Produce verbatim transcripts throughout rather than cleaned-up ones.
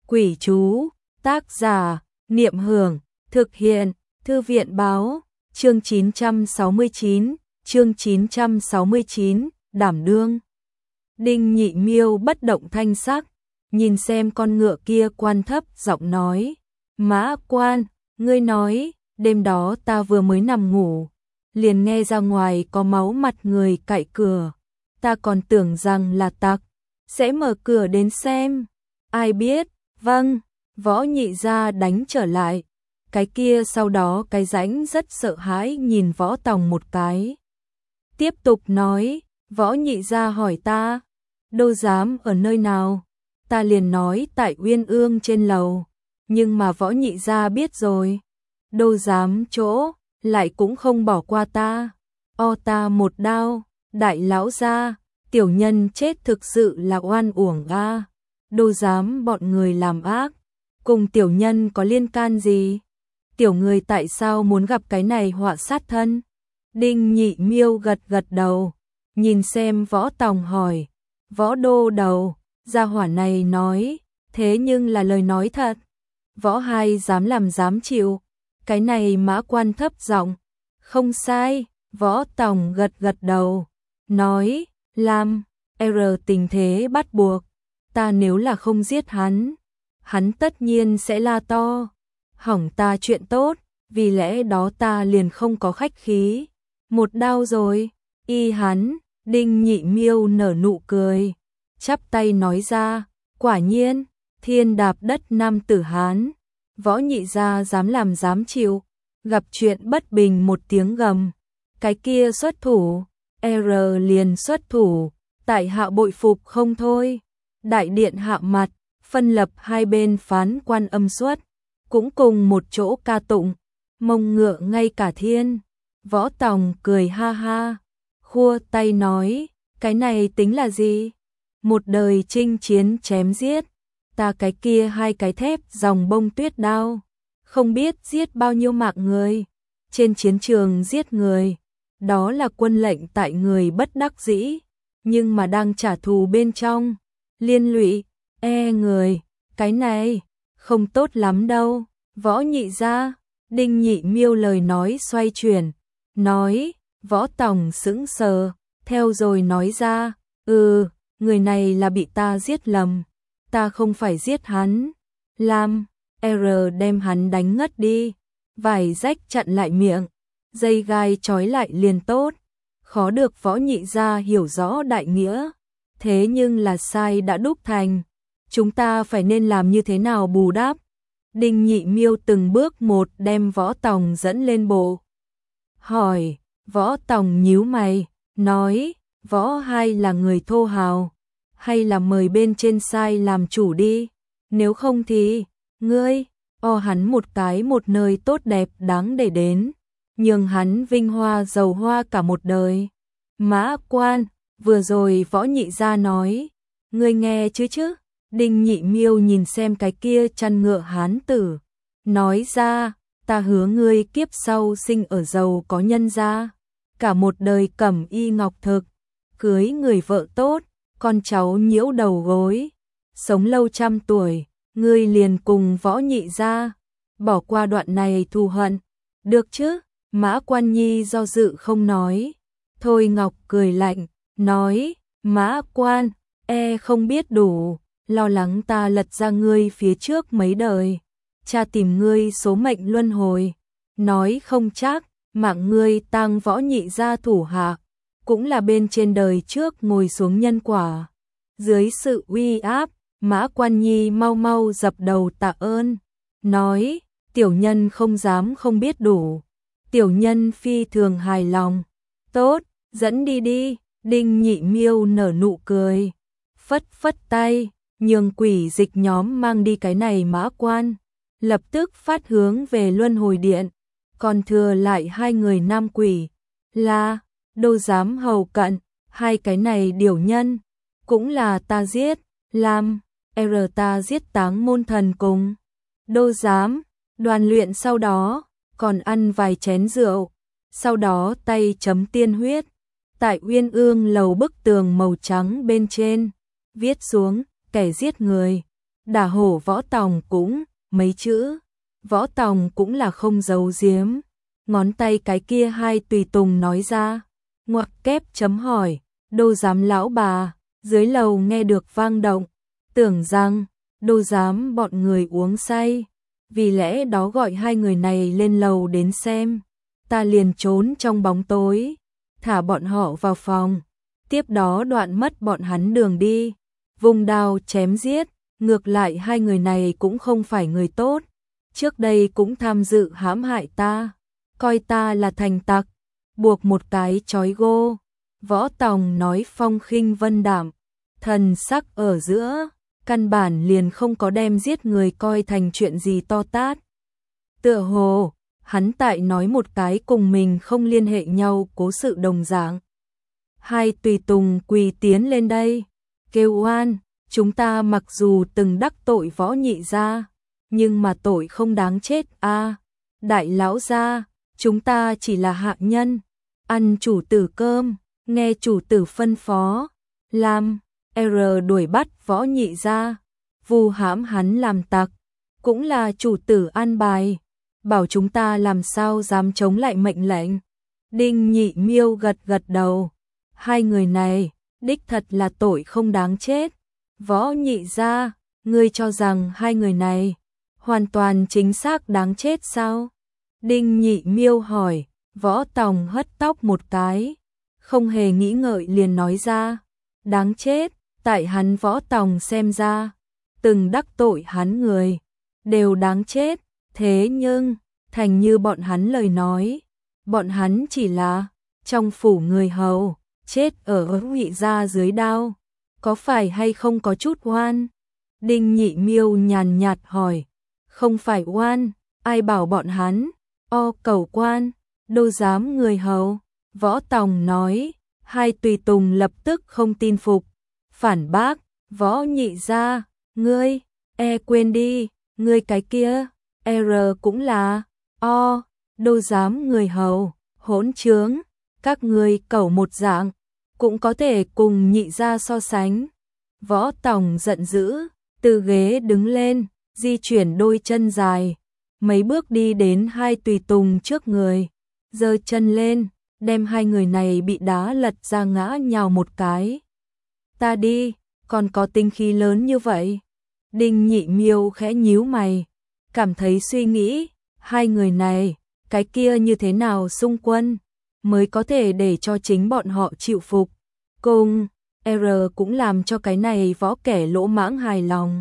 Quỷ chú, tác giả, Niệm Hưởng, thực hiện, Thư viện báo, chương chín trăm sáu mươi chín, chương chín trăm sáu mươi chín, đảm đương. Đinh Nhị Miêu bất động thanh sắc, nhìn xem con ngựa kia, quan thấp giọng nói, Mã Quan, ngươi nói, đêm đó ta vừa mới nằm ngủ, liền nghe ra ngoài có máu mặt người cạy cửa, ta còn tưởng rằng là tặc, sẽ mở cửa đến xem, ai biết, vâng, Võ Nhị Gia đánh trở lại, cái kia sau đó cái rãnh rất sợ hãi nhìn Võ Tòng một cái. Tiếp tục nói, Võ Nhị Gia hỏi ta, đâu dám ở nơi nào, ta liền nói tại Uyên Ương trên lầu, nhưng mà Võ Nhị Gia biết rồi, đâu dám chỗ, lại cũng không bỏ qua ta, o ta một đao, đại lão gia, tiểu nhân chết thực sự là oan uổng a, đâu dám bọn người làm ác, cùng tiểu nhân có liên can gì, tiểu người tại sao muốn gặp cái này họa sát thân. Đinh Nhị Miêu gật gật đầu, nhìn xem Võ Tòng hỏi, Võ Đô Đầu, gia hỏa này nói, thế nhưng là lời nói thật, Võ Hai dám làm dám chịu, cái này Mã Quan thấp giọng, không sai, Võ Tòng gật gật đầu, nói, làm, R tình thế bắt buộc, ta nếu là không giết hắn, hắn tất nhiên sẽ la to, hỏng ta chuyện tốt, vì lẽ đó ta liền không có khách khí, một đao rồi, y hắn. Đinh Nhị Miêu nở nụ cười, chắp tay nói ra, quả nhiên, thiên đạp đất nam tử Hán, Võ Nhị Gia dám làm dám chịu, gặp chuyện bất bình một tiếng gầm, cái kia xuất thủ, R liền xuất thủ, tại hạ bội phục không thôi, đại điện hạ mặt, phân lập hai bên phán quan âm xuất, cũng cùng một chỗ ca tụng, mông ngựa ngay cả thiên. Võ Tòng cười ha ha, khua tay nói, cái này tính là gì? Một đời chinh chiến chém giết, ta cái kia hai cái thép dòng bông tuyết đao, không biết giết bao nhiêu mạng người, trên chiến trường giết người, đó là quân lệnh tại người bất đắc dĩ, nhưng mà đang trả thù bên trong, liên lụy, e người, cái này, không tốt lắm đâu, Võ Nhị Gia. Đinh Nhị Miêu lời nói xoay chuyển, nói, Võ Tòng sững sờ, theo rồi nói ra, ừ, người này là bị ta giết lầm, ta không phải giết hắn, làm, R đem hắn đánh ngất đi, vải rách chặn lại miệng, dây gai trói lại liền tốt, khó được Võ Nhị Gia hiểu rõ đại nghĩa, thế nhưng là sai đã đúc thành, chúng ta phải nên làm như thế nào bù đắp. Đinh Nhị Miêu từng bước một đem Võ Tòng dẫn lên bộ. Hỏi, Võ Tòng nhíu mày, nói, Võ Hai là người thô hào, hay là mời bên trên sai làm chủ đi, nếu không thì, ngươi, o hắn một cái một nơi tốt đẹp đáng để đến, nhường hắn vinh hoa giàu hoa cả một đời. Mã Quan, vừa rồi Võ Nhị Gia nói, ngươi nghe chứ chứ? Đinh Nhị Miêu nhìn xem cái kia chăn ngựa hán tử, nói ra, ta hứa ngươi kiếp sau sinh ở giàu có nhân gia, cả một đời cẩm y ngọc thực, cưới người vợ tốt, con cháu nhiễu đầu gối, sống lâu trăm tuổi, ngươi liền cùng Võ Nhị Gia, bỏ qua đoạn này thù hận, được chứ? Mã Quan Nhi do dự không nói, Thôi Ngọc cười lạnh, nói, Mã Quan, e không biết đủ, lo lắng ta lật ra ngươi phía trước mấy đời, cha tìm ngươi số mệnh luân hồi, nói không chắc, mạng ngươi tang Võ Nhị Gia thủ hạ, cũng là bên trên đời trước ngồi xuống nhân quả. Dưới sự uy áp, Mã Quan Nhi mau mau dập đầu tạ ơn, nói, tiểu nhân không dám không biết đủ, tiểu nhân phi thường hài lòng, tốt, dẫn đi đi. Đinh Nhị Miêu nở nụ cười, phất phất tay, nhường quỷ dịch nhóm mang đi cái này Mã Quan, lập tức phát hướng về luân hồi điện, còn thừa lại hai người nam quỷ, là, đâu dám hầu cận, hai cái này điều nhân, cũng là ta giết, làm, R ta giết Táng Môn Thần cùng, đâu dám, đoàn luyện sau đó, còn ăn vài chén rượu, sau đó tay chấm tiên huyết, tại Uyên Ương lầu bức tường màu trắng bên trên, viết xuống, kẻ giết người, Đả hổ Võ Tòng cũng, mấy chữ, Võ Tòng cũng là không giấu giếm. Ngón tay cái kia hai tùy tùng nói ra, ngoặc kép chấm hỏi, đô giám lão bà, dưới lầu nghe được vang động, tưởng rằng, đô giám bọn người uống say, vì lẽ đó gọi hai người này lên lầu đến xem, ta liền trốn trong bóng tối, thả bọn họ vào phòng, tiếp đó đoạn mất bọn hắn đường đi, vùng đao chém giết, ngược lại hai người này cũng không phải người tốt, trước đây cũng tham dự hãm hại ta, coi ta là thành tặc, buộc một cái trói gô. Võ Tòng nói phong khinh vân đạm, thần sắc ở giữa, căn bản liền không có đem giết người coi thành chuyện gì to tát. Tựa hồ, hắn tại nói một cái cùng mình không liên hệ nhau cố sự đồng dạng. Hai tùy tùng quỳ tiến lên đây, kêu oan, chúng ta mặc dù từng đắc tội Võ nhị gia, nhưng mà tội không đáng chết a. À, đại lão gia, chúng ta chỉ là hạ nhân, ăn chủ tử cơm, nghe chủ tử phân phó, làm, R đuổi bắt Võ nhị gia, vu hãm hắn làm tặc, cũng là chủ tử an bài, bảo chúng ta làm sao dám chống lại mệnh lệnh. Đinh Nhị Miêu gật gật đầu, hai người này, đích thật là tội không đáng chết. Võ nhị gia, ngươi cho rằng hai người này hoàn toàn chính xác đáng chết sao? Đinh Nhị Miêu hỏi. Võ Tòng hất tóc một cái, không hề nghĩ ngợi liền nói ra, đáng chết, tại hắn Võ Tòng xem ra, từng đắc tội hắn người, đều đáng chết, thế nhưng, thành như bọn hắn lời nói, bọn hắn chỉ là, trong phủ người hầu, chết ở Ngụy gia dưới đao, có phải hay không có chút oan? Đinh Nhị Miêu nhàn nhạt hỏi, không phải oan, ai bảo bọn hắn, o cầu quan. Đô giám người hầu, Võ Tòng nói, hai tùy tùng lập tức không tin phục, phản bác, Võ nhị gia, ngươi, e quên đi, ngươi cái kia, R cũng là, o, đô giám người hầu, hỗn trướng, các ngươi cẩu một dạng, cũng có thể cùng nhị gia so sánh. Võ Tòng giận dữ, từ ghế đứng lên, di chuyển đôi chân dài, mấy bước đi đến hai tùy tùng trước người. Giơ chân lên, đem hai người này bị đá lật ra ngã nhào một cái. Ta đi, còn có tinh khí lớn như vậy. Đinh Nhị Miêu khẽ nhíu mày, cảm thấy suy nghĩ, hai người này, cái kia như thế nào xung quân, mới có thể để cho chính bọn họ chịu phục. Cùng, R cũng làm cho cái này võ kẻ lỗ mãng hài lòng.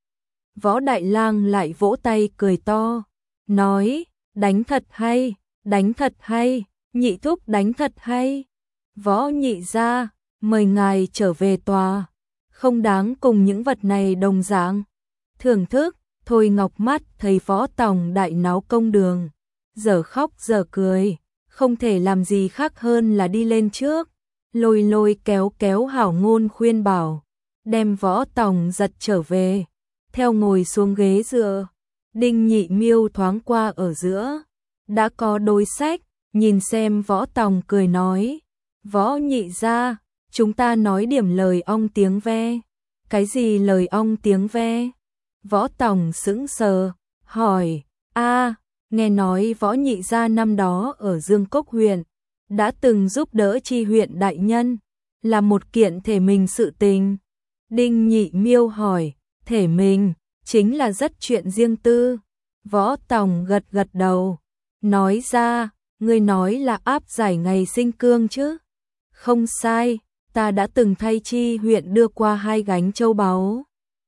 Võ Đại Lang lại vỗ tay cười to, nói, đánh thật hay. Đánh thật hay, nhị thúc đánh thật hay. Võ nhị gia, mời ngài trở về tòa, không đáng cùng những vật này đồng dạng. Thưởng thức, Thôi Ngọc Mắt thấy Võ Tòng đại náo công đường, giờ khóc giờ cười, không thể làm gì khác hơn là đi lên trước, lôi lôi kéo kéo hảo ngôn khuyên bảo, đem Võ Tòng giật trở về, theo ngồi xuống ghế dựa. Đinh Nhị Miêu thoáng qua ở giữa, đã có đối sách, nhìn xem Võ Tòng cười nói, Võ nhị gia, chúng ta nói điểm lời ong tiếng ve. Cái gì lời ong tiếng ve? Võ Tòng sững sờ, hỏi, a, nghe nói Võ nhị gia năm đó ở Dương Cốc huyện, đã từng giúp đỡ Chi huyện đại nhân, là một kiện thể mình sự tình. Đinh Nhị Miêu hỏi, thể mình, chính là rất chuyện riêng tư. Võ Tòng gật gật đầu, nói ra, ngươi nói là áp giải ngày sinh cương chứ? Không sai, ta đã từng thay Chi huyện đưa qua hai gánh châu báu.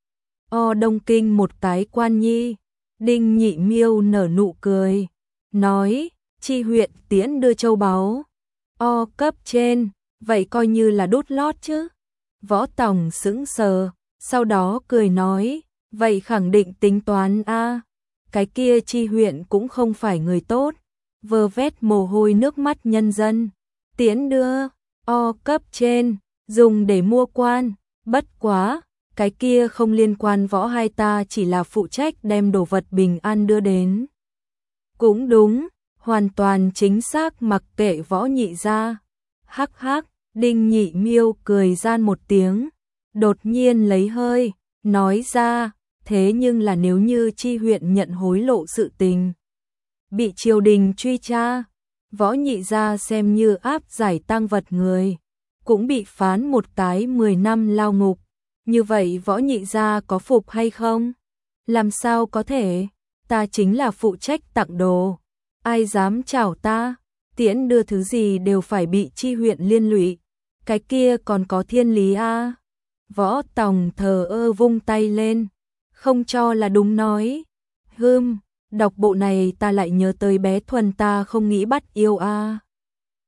O Đông Kinh một cái quan nhi. Đinh Nhị Miêu nở nụ cười, nói, Chi huyện tiễn đưa châu báu. O cấp trên, vậy coi như là đút lót chứ? Võ Tòng sững sờ, sau đó cười nói, vậy khẳng định tính toán a. Cái kia Chi huyện cũng không phải người tốt, vơ vét mồ hôi nước mắt nhân dân, tiễn đưa, o cấp trên, dùng để mua quan, bất quá, cái kia không liên quan Võ hai ta chỉ là phụ trách đem đồ vật bình an đưa đến. Cũng đúng, hoàn toàn chính xác mặc kệ Võ nhị gia. Hắc hắc, Đinh Nhị Miêu cười gian một tiếng, đột nhiên lấy hơi, nói ra, thế nhưng là nếu như Chi huyện nhận hối lộ sự tình, bị triều đình truy tra, Võ Nhị gia xem như áp giải tang vật người, cũng bị phán một cái mười năm lao ngục. Như vậy Võ Nhị gia có phục hay không? Làm sao có thể? Ta chính là phụ trách tặng đồ, ai dám chảo ta? Tiễn đưa thứ gì đều phải bị Chi huyện liên lụy, cái kia còn có thiên lý a. À? Võ Tòng thờ ơ vung tay lên, không cho là đúng nói. Hừm, đọc bộ này ta lại nhớ tới bé Thuần ta không nghĩ bắt yêu a. À.